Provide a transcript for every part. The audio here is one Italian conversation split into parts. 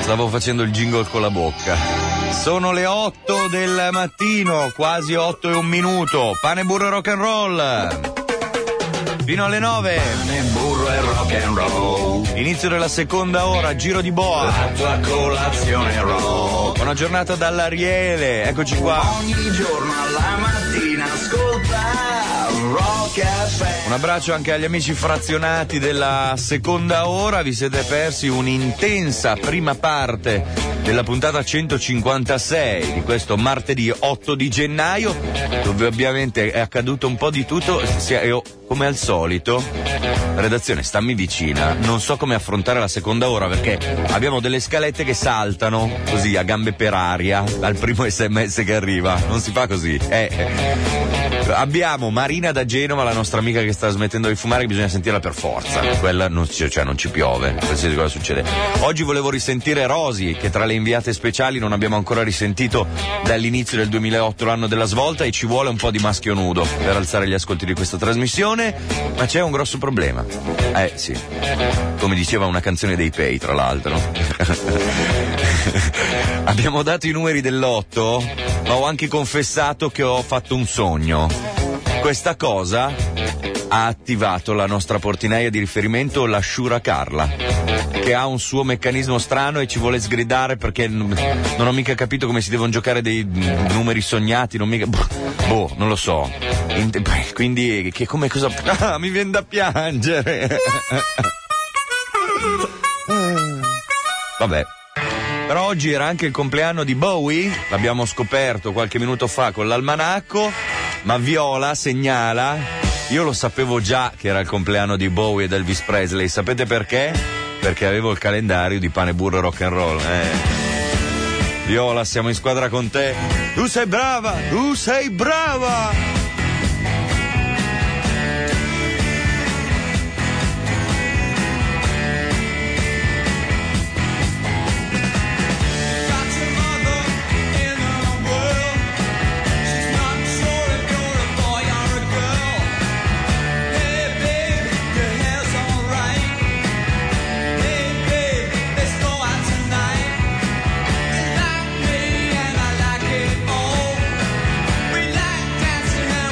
Stavo facendo il jingle con la bocca. Sono le 8 del mattino, quasi 8 e un minuto. Pane, burro e rock and roll. Fino alle 9. Pane, burro e rock and roll. Inizio della seconda ora, giro di boa. La tua colazione rock. Buona giornata dall'Ariele, eccoci qua. Ogni giorno alla mattina ascolta Rock FM. Un abbraccio anche agli amici frazionati della seconda ora. Vi siete persi un'intensa prima parte della puntata 156 di questo martedì 8 di gennaio, dove ovviamente è accaduto un po' di tutto. Io, come al solito, la redazione stammi vicina, non so come affrontare la seconda ora perché abbiamo delle scalette che saltano così a gambe per aria al primo SMS che arriva. Non si fa così. Abbiamo Marina da Genova, la nostra amica che sta smettendo di fumare, che bisogna sentirla per forza. Quella non ci piove, qualsiasi cosa succede. Oggi volevo risentire Rosy, che tra le inviate speciali non abbiamo ancora risentito dall'inizio del 2008, l'anno della svolta, e ci vuole un po' di maschio nudo per alzare gli ascolti di questa trasmissione, ma c'è un grosso problema. Sì, come diceva una canzone dei Pay, tra l'altro. Abbiamo dato i numeri dell'otto, ma ho anche confessato che ho fatto un sogno. Questa cosa ha attivato la nostra portinaia di riferimento, la Shura Carla, che ha un suo meccanismo strano e ci vuole sgridare perché non ho mica capito come si devono giocare dei numeri sognati, non lo so. Quindi cosa mi viene da piangere. Vabbè. Però oggi era anche il compleanno di Bowie, l'abbiamo scoperto qualche minuto fa con l'almanacco, ma Viola segnala, io lo sapevo già che era il compleanno di Bowie ed Elvis Presley, sapete perché? Perché avevo il calendario di Pane, burro e rock and roll. Viola, siamo in squadra con te, tu sei brava, tu sei brava! Dancing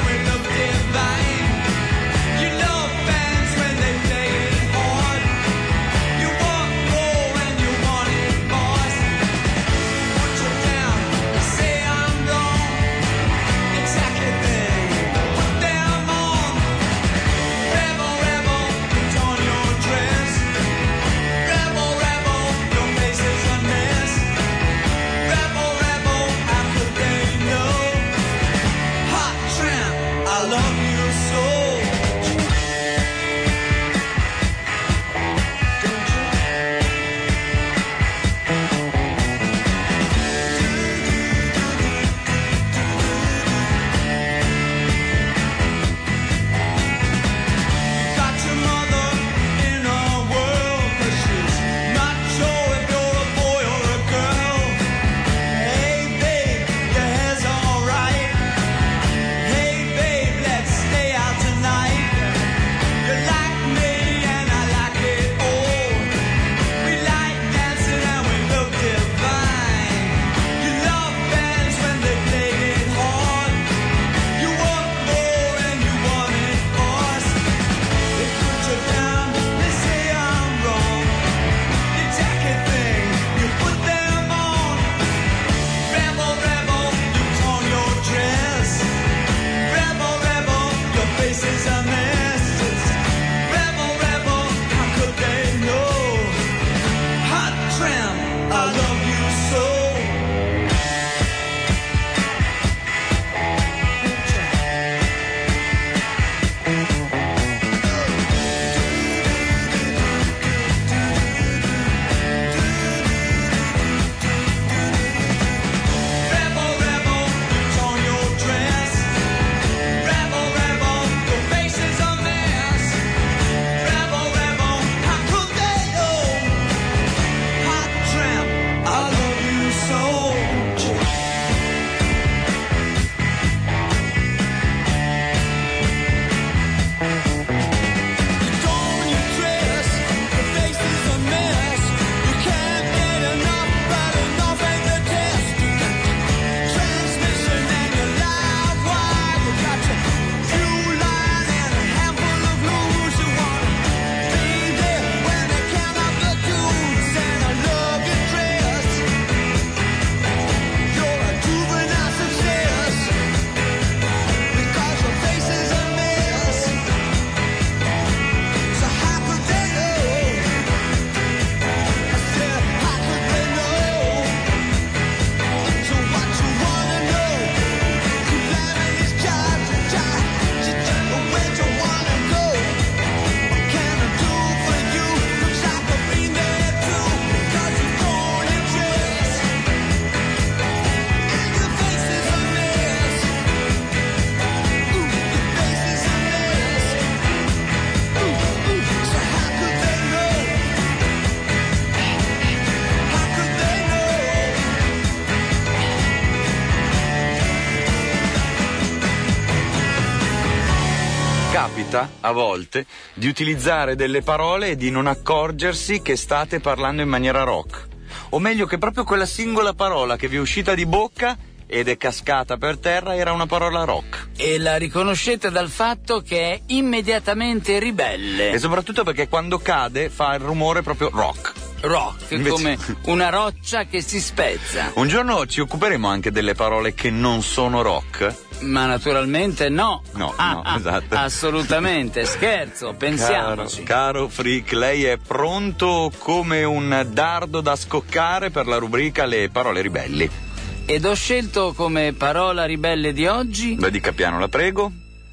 capita a volte di utilizzare delle parole e di non accorgersi che state parlando in maniera rock. O meglio, che proprio quella singola parola che vi è uscita di bocca ed è cascata per terra era una parola rock. E la riconoscete dal fatto che è immediatamente ribelle. E soprattutto perché quando cade fa il rumore proprio rock. Rock, Invece... come una roccia che si spezza. Un giorno ci occuperemo anche delle parole che non sono rock. Ma naturalmente no. No, esatto. Assolutamente, scherzo, pensiamoci. Caro Freak, lei è pronto come un dardo da scoccare per la rubrica Le parole ribelli. Ed ho scelto come parola ribelle di oggi... Beh, dica piano, la prego.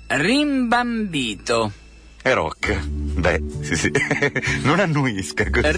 Rimbambito. È rock. Beh, sì. Non annuisca così.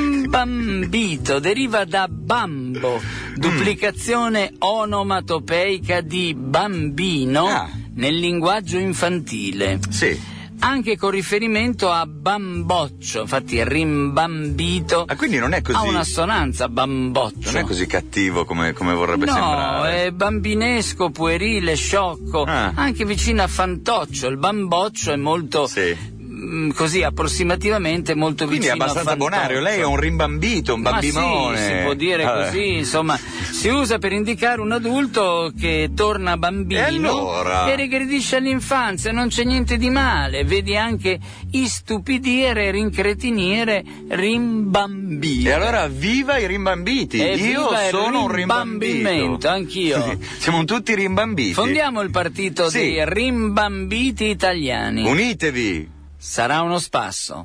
Rimbambito deriva da bambo, duplicazione onomatopeica di bambino nel linguaggio infantile. Sì. Anche con riferimento a bamboccio, infatti rimbambito. Ah, quindi non è così. Ha un'assonanza, bamboccio. Non è così cattivo come vorrebbe sembrare. No, è bambinesco, puerile, sciocco, anche vicino a fantoccio. Il bamboccio è molto... Sì. Così approssimativamente molto quindi vicino a fantoccio. Quindi è abbastanza bonario, lei è un rimbambito, un bambinone. Ma sì, si può dire così, insomma, si usa per indicare un adulto che torna bambino e regredisce all'infanzia, non c'è niente di male, vedi anche istupidire, rincretinire, rimbambire. E allora viva i rimbambiti, io sono un rimbambito. Anch'io. Siamo tutti rimbambiti. Fondiamo il partito dei rimbambiti italiani. Unitevi. Sarà uno spasso.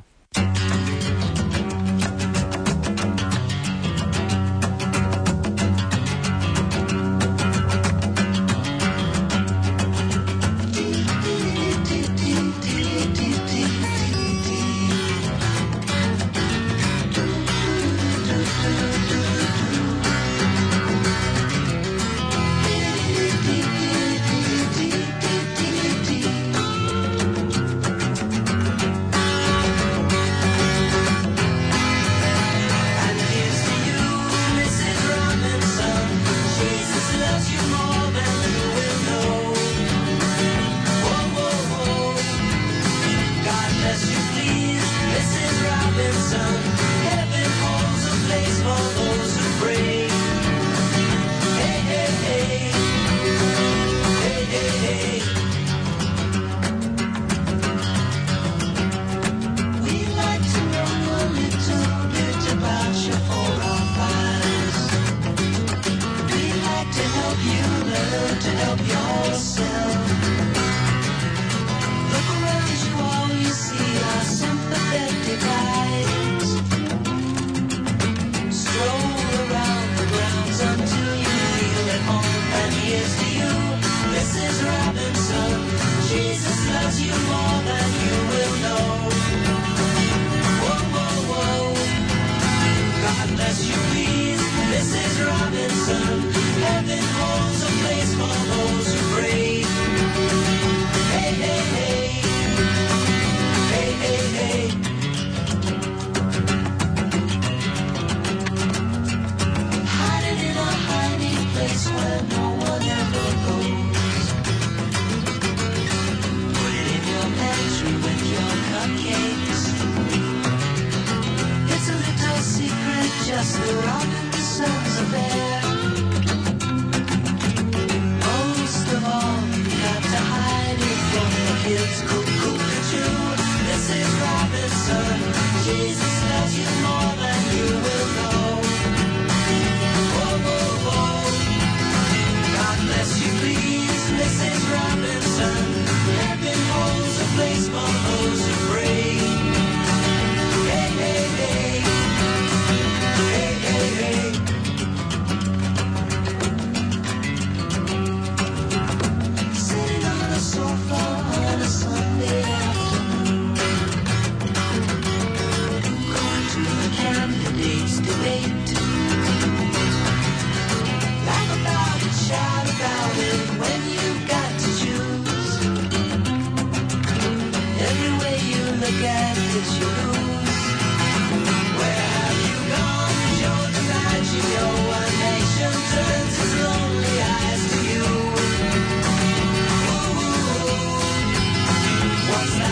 What's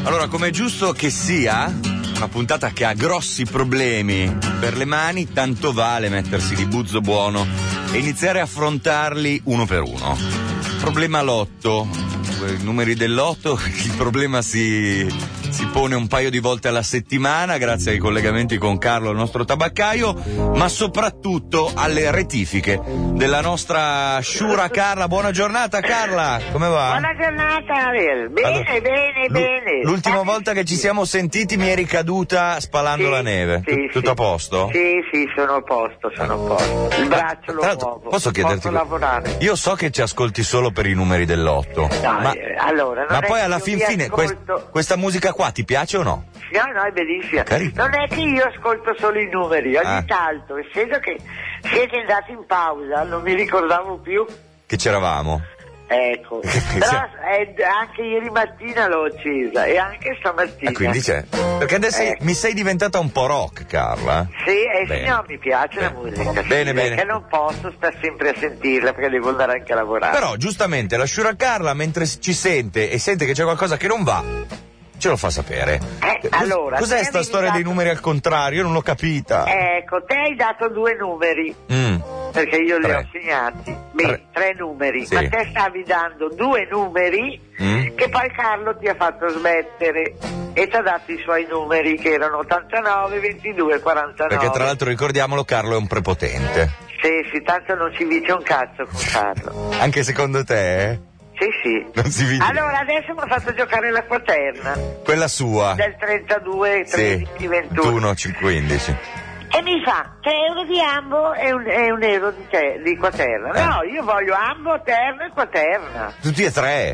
Allora, come è giusto che sia, una puntata che ha grossi problemi per le mani, tanto vale mettersi di buzzo buono e iniziare a affrontarli uno per uno. Problema lotto, i numeri del lotto, il problema si pone un paio di volte alla settimana grazie ai collegamenti con Carlo, il nostro tabaccaio, ma soprattutto alle rettifiche della nostra sciura Carla. Buona giornata Carla, come va? Buona giornata Ariel, bene. L'ultima volta che ci siamo sentiti mi eri caduta spalando la neve, tutto a posto? Sì, sono a posto. Il braccio lo muovo, posso chiederti? Posso lavorare. Io so che ci ascolti solo per i numeri del lotto, ma poi alla fin fine questa musica qua ti piace o no? No, è bellissima. Carino. Non è che io ascolto solo i numeri, ogni tanto, essendo che siete andati in pausa, non mi ricordavo più che c'eravamo. Ecco, però anche ieri mattina l'ho accesa e anche stamattina. Quindi c'è. Perché adesso mi sei diventata un po' rock, Carla. Sì, no, mi piace la musica. Bene. Perché non posso stare sempre a sentirla perché devo andare anche a lavorare. Però, giustamente, la sciura Carla, mentre ci sente e sente che c'è qualcosa che non va, ce lo fa sapere. Allora, cos'è sta storia dei numeri al contrario? Io non l'ho capita. Ecco, te hai dato 2 numeri. Perché io li ho segnati. 3 numeri. Sì. Ma te stavi dando 2 numeri che poi Carlo ti ha fatto smettere e ti ha dato i suoi numeri che erano 89, 22, 49. Perché tra l'altro ricordiamolo, Carlo è un prepotente. Sì, tanto non si dice un cazzo con Carlo. Anche secondo te? Sì. Non si vede. Allora adesso mi ha fatto giocare la quaterna. Quella sua. Del 32, 13, 21. 15. E mi fa 3 euro di ambo e un euro di quaterna. No, io voglio ambo, terna e quaterna. Tutti e 3.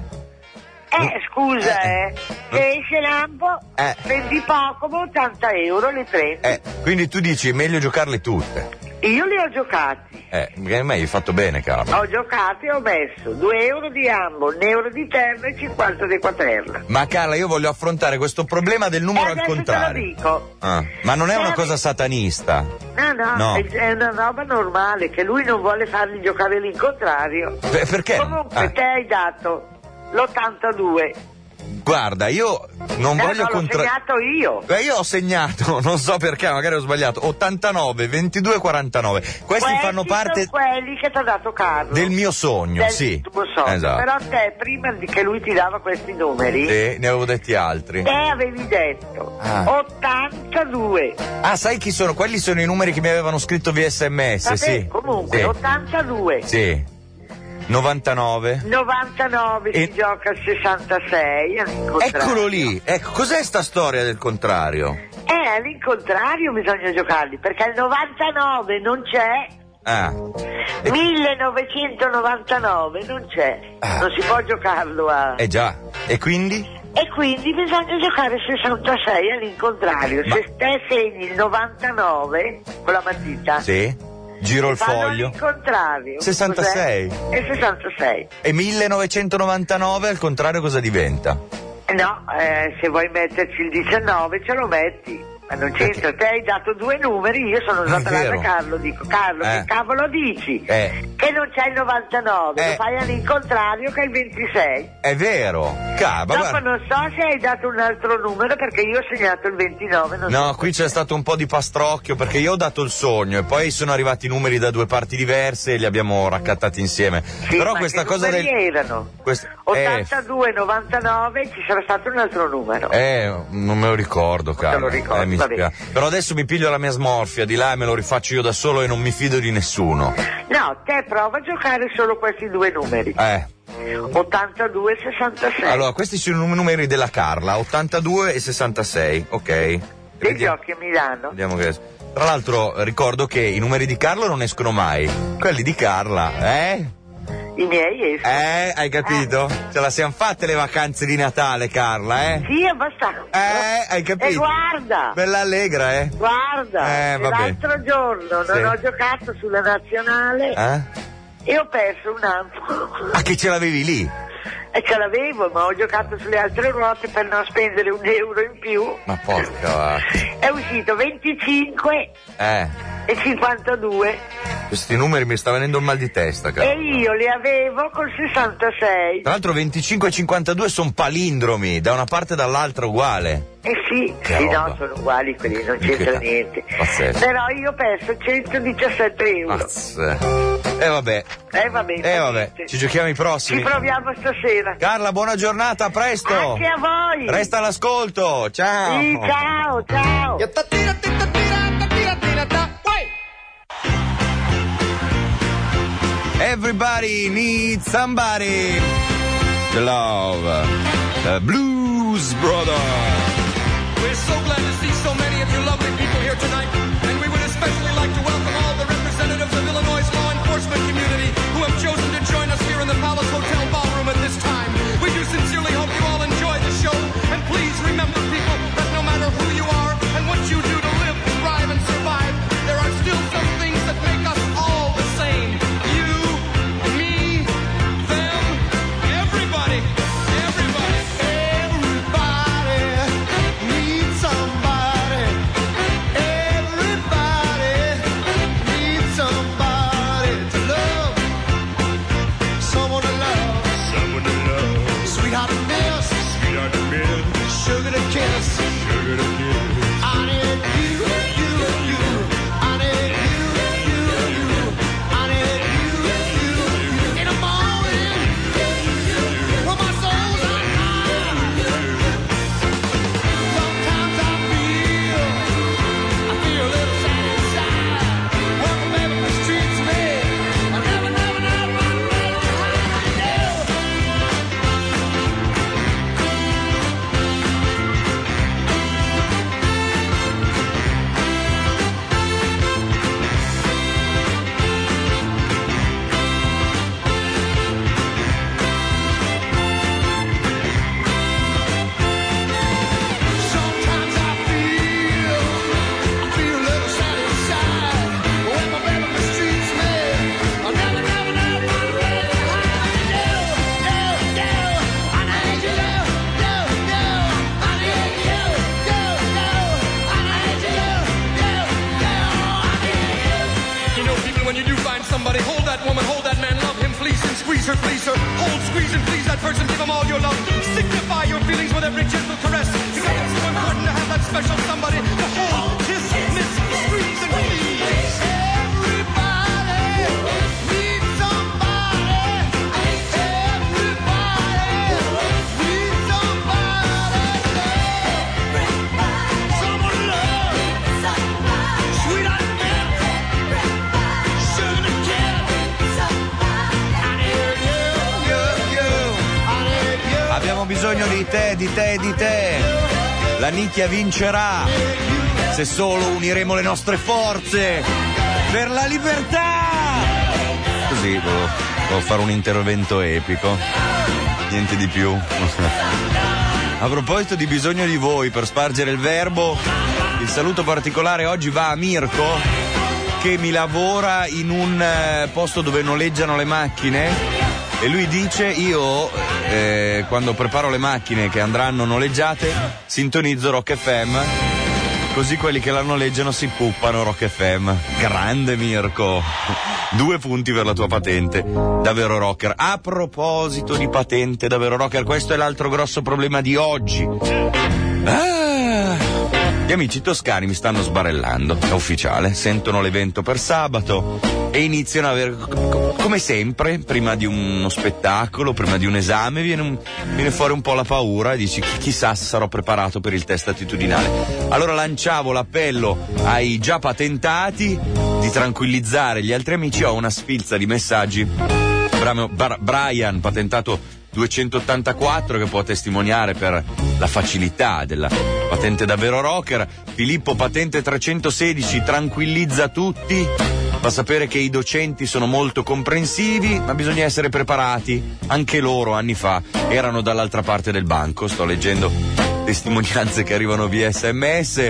Scusa, se esce l'ambo, prendi poco, ma 80 euro li prendi. Quindi tu dici è meglio giocarle tutte. Io li ho giocati. Perché me hai fatto bene, Carla. Ho giocato e ho messo 2 euro di ambo, 1 euro di terna e 50 di quaterna. Ma Carla, io voglio affrontare questo problema del numero al contrario. Te lo dico. Ma non è una cosa satanista? No. È una roba normale, che lui non vuole fargli giocare l'incontrario. Perché? Comunque te hai dato l'82. Guarda, io non voglio l'ho segnato io. Io ho segnato, non so perché, magari ho sbagliato, 89, 22, 49. Questi fanno parte sono quelli che ti ha dato Carlo. Del mio sogno, del sì. tuo sogno. Esatto. Però te, prima che lui ti dava questi numeri, ne avevo detti altri. te avevi detto 82. Sai chi sono? Quelli sono i numeri che mi avevano scritto via SMS, Vabbè, sì. Comunque, sì. 82. Sì. 99 si gioca al 66 all'incontrario. Eccolo lì, ecco, cos'è sta storia del contrario? All'incontrario bisogna giocarli, perché il 99 non c'è. 1999 non c'è. Non si può giocarlo a. Già, e quindi? E quindi bisogna giocare 66 all'incontrario. Se te segni il 99 con la matita. Sì. Giro il foglio. Al contrario. 66. È 66. E 1999 al contrario cosa diventa? No, se vuoi metterci il 19 ce lo metti. Ma non c'entra, te hai dato 2 numeri, io sono andata là da Carlo, dico Carlo, che cavolo dici? Che non c'è il 99, lo fai all'incontrario che è il 26. È vero, dopo non so se hai dato un altro numero perché io ho segnato il 29. No, qui c'è stato un po' di pastrocchio perché io ho dato il sogno e poi sono arrivati i numeri da 2 parti diverse e li abbiamo raccattati insieme. Sì, però ma questa che cosa erano? 82, 99 ci sarà stato un altro numero. Non me lo ricordo, Carlo. Non te lo ricordo. Però adesso mi piglio la mia smorfia di là e me lo rifaccio io da solo e non mi fido di nessuno. No, te prova a giocare solo questi 2 numeri. 82 e 66. Allora, questi sono i numeri della Carla, 82 e 66, ok. Dei giochi a Milano. Vediamo che. Tra l'altro ricordo che i numeri di Carlo non escono mai. Quelli di Carla, I miei escono. Hai capito? Ce la siamo fatte le vacanze di Natale, Carla, Sì, abbastanza. Hai capito? E guarda! Bella allegra, Guarda, l'altro giorno non ho giocato sulla nazionale e ho perso un ampo. Che ce l'avevi lì? E ce l'avevo, ma ho giocato sulle altre ruote per non spendere un euro in più. Ma porca. È uscito 25 e 52. Questi numeri mi sta venendo un mal di testa, cara. E io li avevo col 66. Tra l'altro 25 e 52 sono palindromi, da una parte e dall'altra uguale. Sì, no, sono uguali quelli, non c'entra niente. Pazzesco. Però io ho perso 117 euro. Vabbè. Vabbè. Ci giochiamo i prossimi. Ci proviamo stasera. Carla, buona giornata, a presto. Anche a voi. Resta all'ascolto. Ciao. Sì, ciao. Everybody needs somebody to love. The Blues Brothers. We're so glad to see so many of you lovely people here tonight, and we would especially like to welcome all the representatives of Illinois' law enforcement community who have chosen to join us here in the Palace Hotel ballroom at this time. We do sincerely hope you all enjoy the show, and please remember, people, that no matter who you are and what you do to live, thrive, and survive, there are still some things that make us all the same. You, me, them, everybody. Somebody hold that woman, hold that man, love him, fleece him, squeeze her, hold, squeeze and please that person, give him all your love, signify your feelings with every gentle caress, because it's so important to have that special somebody to hold, kiss, miss, squeeze and please. Everybody needs somebody, everybody needs somebody, someone love, sweetheart. Abbiamo bisogno di te, di te, di te. La nicchia vincerà se solo uniremo le nostre forze per la libertà. Così volevo fare un intervento epico, niente di più. A proposito di bisogno di voi per spargere il verbo, il saluto particolare oggi va a Mirko, che mi lavora in un posto dove noleggiano le macchine. E lui dice, io quando preparo le macchine che andranno noleggiate sintonizzo Rock FM, così quelli che la noleggiano si puppano Rock FM. Grande Mirko, 2 punti per la tua patente, davvero rocker. A proposito di patente, davvero rocker, questo è l'altro grosso problema di oggi. Gli amici toscani mi stanno sbarellando, è ufficiale, sentono l'evento per sabato e iniziano a avere, come sempre, prima di uno spettacolo, prima di un esame, viene fuori un po' la paura e dici chissà se sarò preparato per il test attitudinale. Allora lanciavo l'appello ai già patentati di tranquillizzare gli altri amici. Ho una sfilza di messaggi. Brian, patentato 284, che può testimoniare per la facilità della patente davvero rocker. Filippo, patente 316, tranquillizza tutti, fa sapere che i docenti sono molto comprensivi, ma bisogna essere preparati. Anche loro anni fa erano dall'altra parte del banco. Sto leggendo testimonianze che arrivano via SMS.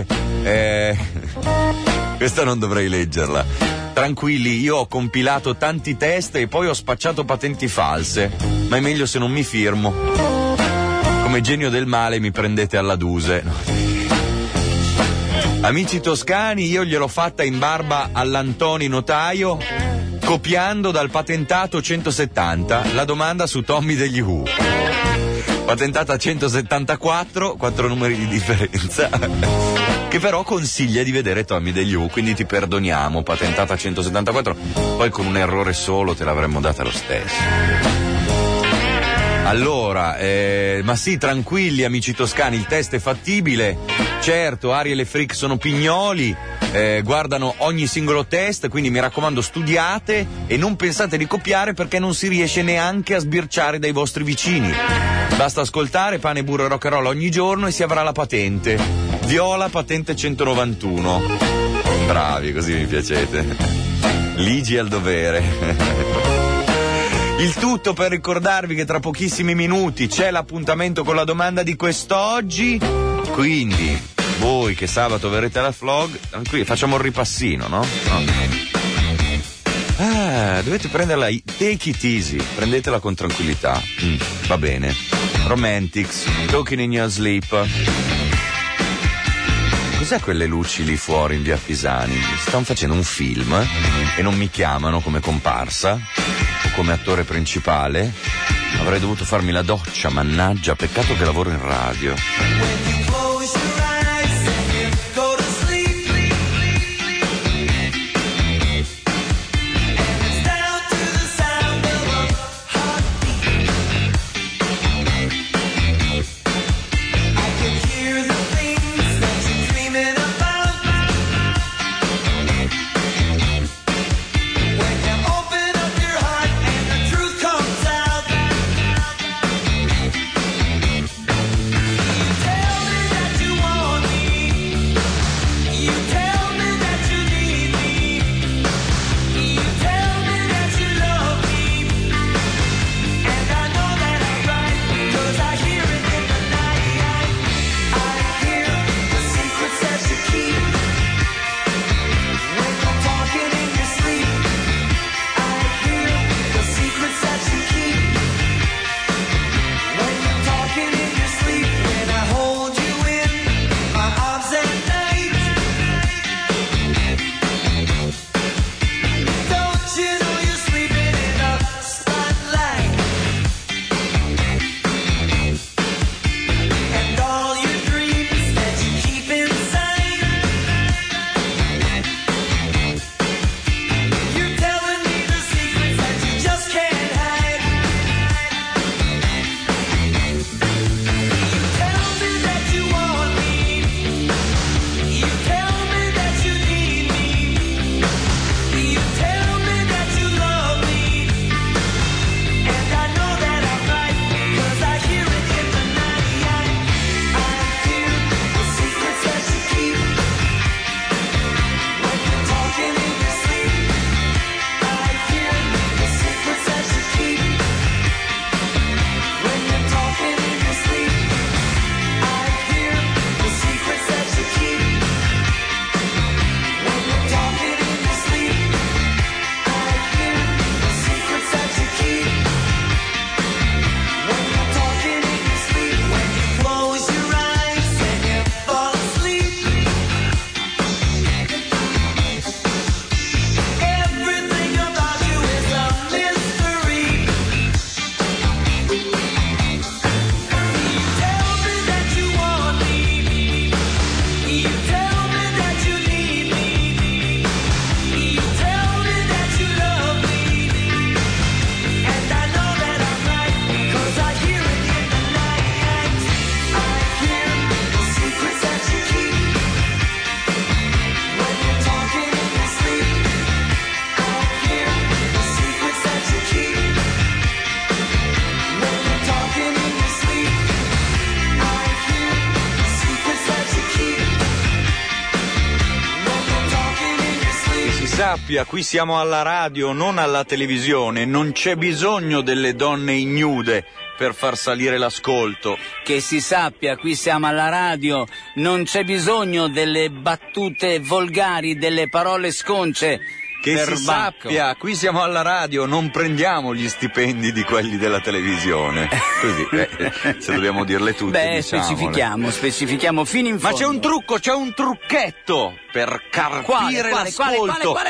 Questa non dovrei leggerla. Tranquilli, io ho compilato tanti test e poi ho spacciato patenti false, ma è meglio se non mi firmo. Come genio del male mi prendete alla Duse. Amici toscani, io gliel'ho fatta in barba all'Antoni notaio copiando dal patentato 170 la domanda su Tommy degli Who. Patentata 174, 4 numeri di differenza, che però consiglia di vedere Tommy degli Who, quindi ti perdoniamo, patentata 174, poi con un errore solo te l'avremmo data lo stesso. Allora, ma sì, tranquilli amici toscani, il test è fattibile, certo, Ariel e Frick sono pignoli, guardano ogni singolo test, quindi mi raccomando studiate e non pensate di copiare perché non si riesce neanche a sbirciare dai vostri vicini. Basta ascoltare Pane, Burro e Rock and Roll ogni giorno e si avrà la patente. Viola, patente 191. Bravi, così mi piacete. Ligi al dovere. Il tutto per ricordarvi che tra pochissimi minuti c'è l'appuntamento con la domanda di quest'oggi, quindi voi che sabato verrete alla vlog, qui facciamo il ripassino, no? Dovete prenderla, take it easy, prendetela con tranquillità. Va bene. Romantics, Talking in Your Sleep. Cos'è quelle luci lì fuori in via Pisani? Stanno facendo un film e non mi chiamano come comparsa o come attore principale. Avrei dovuto farmi la doccia, mannaggia, peccato che lavoro in radio. sappia, qui siamo alla radio, non alla televisione, non c'è bisogno delle donne ignude per far salire l'ascolto. Che si sappia, qui siamo alla radio, non c'è bisogno delle battute volgari, delle parole sconce Che si sappia, qui siamo alla radio, non prendiamo gli stipendi di quelli della televisione. Così, se dobbiamo dirle tutte, specifichiamo fino in fondo. Ma c'è un trucco, c'è un trucchetto per carpire l'ascolto. Quale?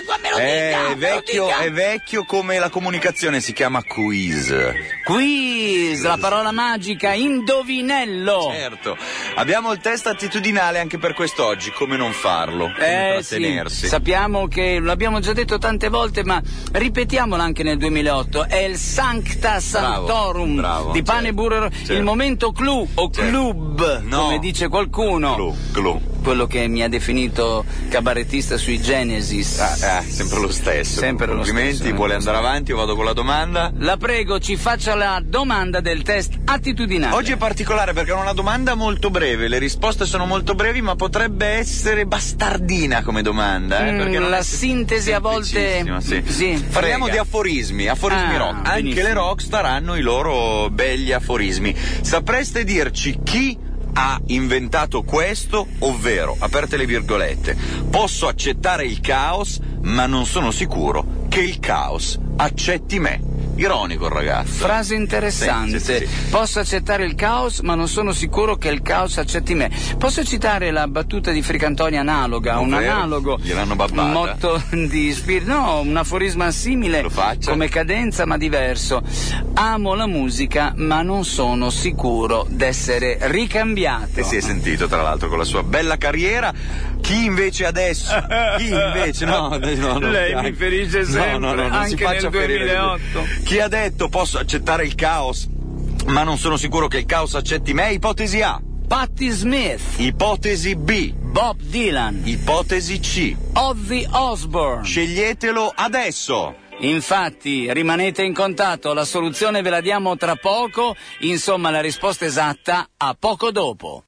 È vecchio come la comunicazione, si chiama quiz. Quiz, la parola magica, indovinello. Certo, abbiamo il test attitudinale anche per quest'oggi, come non farlo, come trattenersi. Sì, sappiamo che l'abbiamo già detto tante volte, ma ripetiamolo anche nel 2008, è il Sancta Sanctorum di pane e burro, il momento clou o club, come dice qualcuno. Clou. Quello che mi ha definito cabarettista sui Genesis. Sempre lo stesso. Complimenti, lo stesso. Vuole andare avanti? Io vado con la domanda. La prego, ci faccia la domanda del test attitudinale. Oggi è particolare perché è una domanda molto breve, le risposte sono molto brevi, ma potrebbe essere bastardina come domanda. Perché la sintesi a volte... Sì. Parliamo di aforismi rock. Anche benissimo. le rockstar hanno i loro belli aforismi. Sapreste dirci chi ha inventato questo, ovvero, aperte le virgolette, posso accettare il caos, ma non sono sicuro che il caos accetti me. Ironico il ragazzo. Frase interessante. Sì. Posso accettare il caos, ma non sono sicuro che il caos accetti me. Posso citare la battuta di Fricantoni analoga, analogo gliel'hanno babbata. Un motto di spirito, no, un aforisma simile come cadenza ma diverso. Amo la musica, ma non sono sicuro d'essere ricambiato. E si è sentito tra l'altro con la sua bella carriera. Chi invece adesso? No, lei mi ferisce sempre, anche nel 2008. Chi ha detto posso accettare il caos, ma non sono sicuro che il caos accetti me? Ipotesi A, Patti Smith. Ipotesi B, Bob Dylan. Ipotesi C, Ozzy Osbourne. Sceglietelo adesso. Infatti, rimanete in contatto, la soluzione ve la diamo tra poco, insomma la risposta esatta a poco dopo.